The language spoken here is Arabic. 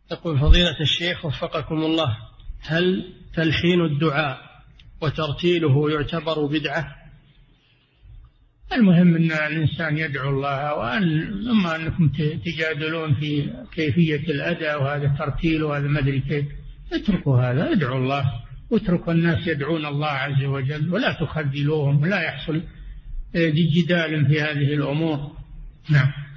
يقول فضيلة الشيخ وفقكم الله، هل تلحين الدعاء وترتيله يعتبر بدعة؟ المهم أن الإنسان يدعو الله، أما أنكم تجادلون في كيفية الأداء وهذا ترتيل وهذا ما أدري كيف، اتركوا هذا، ادعوا الله واتركوا الناس يدعون الله عز وجل، ولا تخذلوهم ولا يحصل جدال في هذه الأمور. نعم.